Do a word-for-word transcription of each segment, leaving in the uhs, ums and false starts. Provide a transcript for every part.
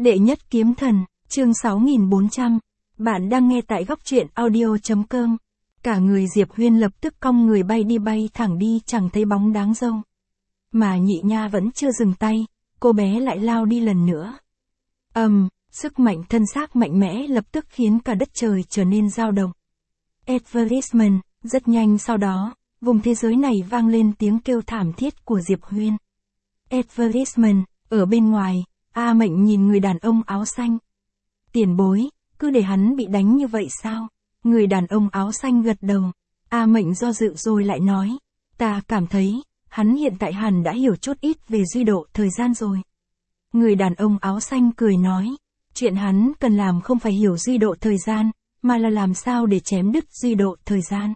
Đệ nhất kiếm thần, chương sáu nghìn bốn trăm. Bạn đang nghe tại góc truyện audio chấm com. Cả người Diệp Huyên lập tức cong người bay đi bay thẳng đi chẳng thấy bóng đáng dâu. Mà Nhị Nha vẫn chưa dừng tay, cô bé lại lao đi lần nữa. Ầm, um, sức mạnh thân xác mạnh mẽ lập tức khiến cả đất trời trở nên dao động. Advertisement, rất nhanh sau đó, vùng thế giới này vang lên tiếng kêu thảm thiết của Diệp Huyên. Advertisement, ở bên ngoài, A Mệnh nhìn người đàn ông áo xanh. Tiền bối, cứ để hắn bị đánh như vậy sao? Người đàn ông áo xanh gật đầu. A Mệnh do dự rồi lại nói. Ta cảm thấy, hắn hiện tại hẳn đã hiểu chút ít về duy độ thời gian rồi. Người đàn ông áo xanh cười nói. Chuyện hắn cần làm không phải hiểu duy độ thời gian, mà là làm sao để chém đứt duy độ thời gian.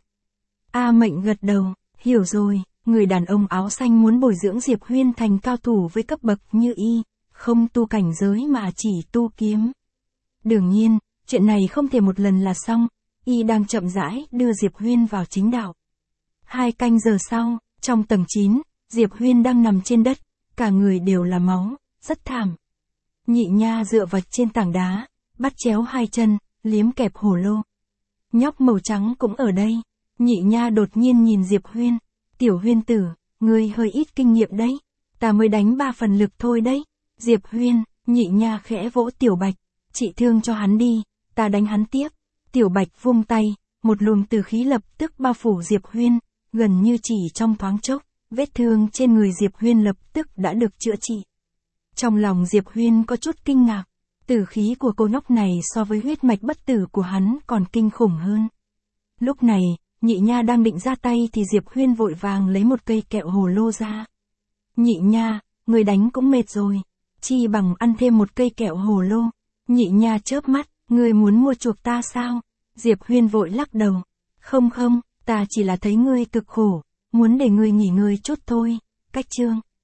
A Mệnh gật đầu, hiểu rồi. Người đàn ông áo xanh muốn bồi dưỡng Diệp Huyên thành cao thủ với cấp bậc như y, không tu cảnh giới mà chỉ tu kiếm. Đương nhiên, chuyện này không thể một lần là xong, y đang chậm rãi đưa Diệp Huyên vào chính đạo. Hai canh giờ sau, trong tầng chín, Diệp Huyên đang nằm trên đất, cả người đều là máu, rất thảm. Nhị Nha dựa vào trên tảng đá, bắt chéo hai chân, liếm kẹp hổ lô. Nhóc màu trắng cũng ở đây. Nhị Nha đột nhiên nhìn Diệp Huyên. Tiểu Huyên tử, ngươi hơi ít kinh nghiệm đấy. Ta mới đánh ba phần lực thôi đấy. Diệp Huyên, Nhị Nha khẽ vỗ Tiểu Bạch. Trị thương cho hắn đi, ta đánh hắn tiếp. Tiểu Bạch vung tay, một luồng từ khí lập tức bao phủ Diệp Huyên, gần như chỉ trong thoáng chốc, vết thương trên người Diệp Huyên lập tức đã được chữa trị. Trong lòng Diệp Huyên có chút kinh ngạc, tử khí của cô nhóc này so với huyết mạch bất tử của hắn còn kinh khủng hơn. Lúc này, Nhị Nha đang định ra tay thì Diệp Huyên vội vàng lấy một cây kẹo hồ lô ra. Nhị Nha, người đánh cũng mệt rồi, chi bằng ăn thêm một cây kẹo hồ lô. Nhị Nha chớp mắt, người muốn mua chuộc ta sao? Diệp Huyên vội lắc đầu. Không không, ta chỉ là thấy ngươi cực khổ, muốn để ngươi nghỉ ngơi chút thôi. Cách chương.